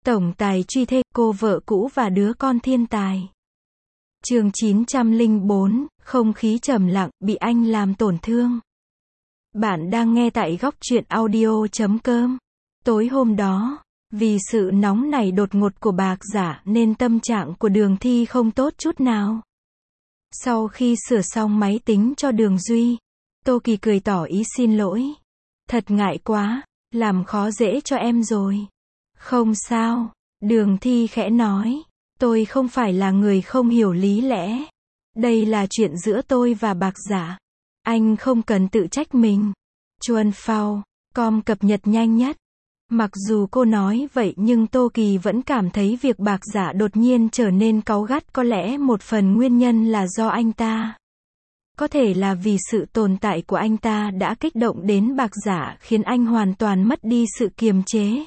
Tổng tài truy thê, cô vợ cũ và đứa con thiên tài. Chương 904, không khí trầm lặng, bị anh làm tổn thương. Bạn đang nghe tại góc truyện audio.com. Tối hôm đó, vì sự nóng nảy đột ngột của Bạc Giả nên tâm trạng của Đường Thi không tốt chút nào. Sau khi sửa xong máy tính cho Đường Duy, Tô Kỳ cười tỏ ý xin lỗi. Thật ngại quá, làm khó dễ cho em rồi. Không sao, Đường Thi khẽ nói. Tôi không phải là người không hiểu lý lẽ. Đây là chuyện giữa tôi và Bạc Giả. Anh không cần tự trách mình. Chuan Phao, com cập nhật nhanh nhất. Mặc dù cô nói vậy nhưng Tô Kỳ vẫn cảm thấy việc Bạc Giả đột nhiên trở nên cáu gắt có lẽ một phần nguyên nhân là do anh ta. Có thể là vì sự tồn tại của anh ta đã kích động đến Bạc Giả khiến anh hoàn toàn mất đi sự kiềm chế.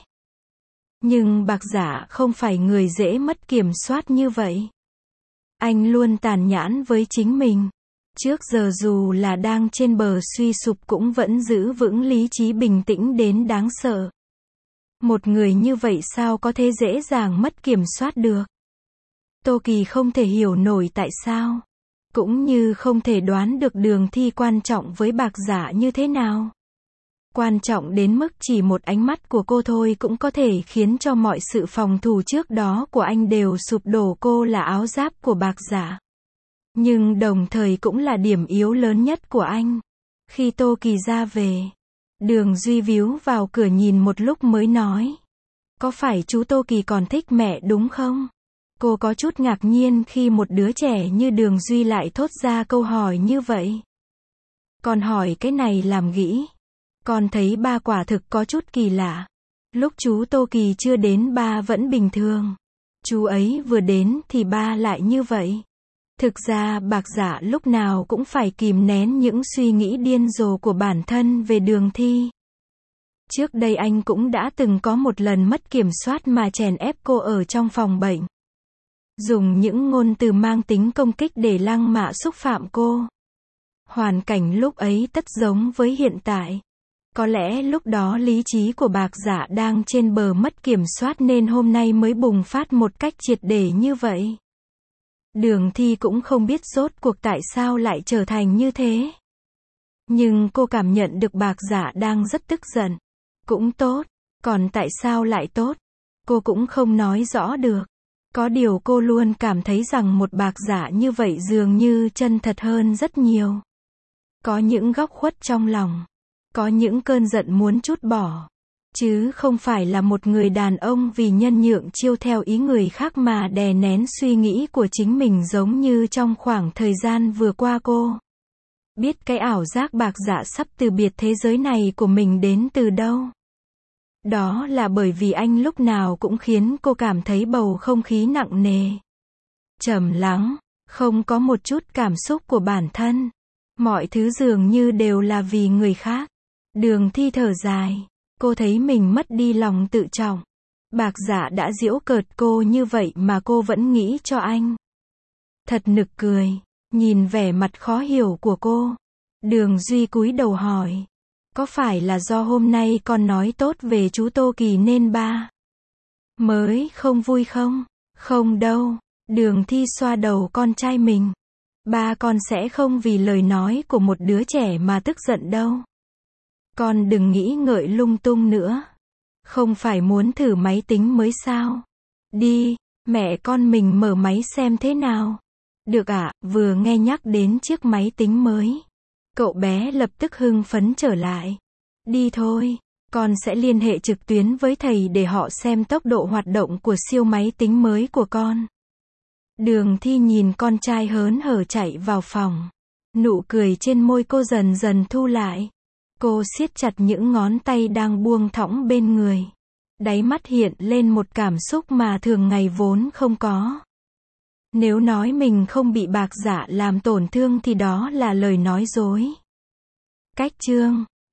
Nhưng Bạc Giả không phải người dễ mất kiểm soát như vậy. Anh luôn tàn nhẫn với chính mình. Trước giờ dù là đang trên bờ suy sụp cũng vẫn giữ vững lý trí bình tĩnh đến đáng sợ. Một người như vậy sao có thể dễ dàng mất kiểm soát được? Tô Kỳ không thể hiểu nổi tại sao. Cũng như không thể đoán được Đường Thi quan trọng với Bạc Giả như thế nào. Quan trọng đến mức chỉ một ánh mắt của cô thôi cũng có thể khiến cho mọi sự phòng thủ trước đó của anh đều sụp đổ. Cô là áo giáp của Bạc Giả. Nhưng đồng thời cũng là điểm yếu lớn nhất của anh. Khi Tô Kỳ ra về, Đường Duy víu vào cửa nhìn một lúc mới nói. Có phải chú Tô Kỳ còn thích mẹ đúng không? Cô có chút ngạc nhiên khi một đứa trẻ như Đường Duy lại thốt ra câu hỏi như vậy. Con hỏi cái này làm nghĩ. Con thấy ba quả thực có chút kỳ lạ. Lúc chú Tô Kỳ chưa đến ba vẫn bình thường. Chú ấy vừa đến thì ba lại như vậy. Thực ra Bạc Giả lúc nào cũng phải kìm nén những suy nghĩ điên rồ của bản thân về Đường Thi. Trước đây anh cũng đã từng có một lần mất kiểm soát mà chèn ép cô ở trong phòng bệnh. Dùng những ngôn từ mang tính công kích để lăng mạ xúc phạm cô. Hoàn cảnh lúc ấy tất giống với hiện tại. Có lẽ lúc đó lý trí của Bạc Giả đang trên bờ mất kiểm soát nên hôm nay mới bùng phát một cách triệt để như vậy. Đường Thi cũng không biết rốt cuộc tại sao lại trở thành như thế. Nhưng cô cảm nhận được Bạc Giả đang rất tức giận. Cũng tốt, còn tại sao lại tốt? Cô cũng không nói rõ được. Có điều cô luôn cảm thấy rằng một Bạc Giả như vậy dường như chân thật hơn rất nhiều. Có những góc khuất trong lòng. Có những cơn giận muốn trút bỏ. Chứ không phải là một người đàn ông vì nhân nhượng chiêu theo ý người khác mà đè nén suy nghĩ của chính mình giống như trong khoảng thời gian vừa qua cô. Biết cái ảo giác Bạc Giả sắp từ biệt thế giới này của mình đến từ đâu. Đó là bởi vì anh lúc nào cũng khiến cô cảm thấy bầu không khí nặng nề. Trầm lắng, không có một chút cảm xúc của bản thân. Mọi thứ dường như đều là vì người khác. Đường Thi thở dài. Cô thấy mình mất đi lòng tự trọng. Bạc Giả đã giễu cợt cô như vậy mà cô vẫn nghĩ cho anh. Thật nực cười. Nhìn vẻ mặt khó hiểu của cô. Đường Duy cúi đầu hỏi. Có phải là do hôm nay con nói tốt về chú Tô Kỳ nên ba mới không vui không? Không đâu. Đường Thi xoa đầu con trai mình. Ba con sẽ không vì lời nói của một đứa trẻ mà tức giận đâu. Con đừng nghĩ ngợi lung tung nữa. Không phải muốn thử máy tính mới sao? Đi, mẹ con mình mở máy xem thế nào. Được ạ, vừa nghe nhắc đến chiếc máy tính mới. Cậu bé lập tức hưng phấn trở lại. Đi thôi, con sẽ liên hệ trực tuyến với thầy để họ xem tốc độ hoạt động của siêu máy tính mới của con. Đường Thi nhìn con trai hớn hở chạy vào phòng. Nụ cười trên môi cô dần dần thu lại. Cô siết chặt những ngón tay đang buông thõng bên người. Đáy mắt hiện lên một cảm xúc mà thường ngày vốn không có. Nếu nói mình không bị Bạc Giả làm tổn thương thì đó là lời nói dối. Cách chương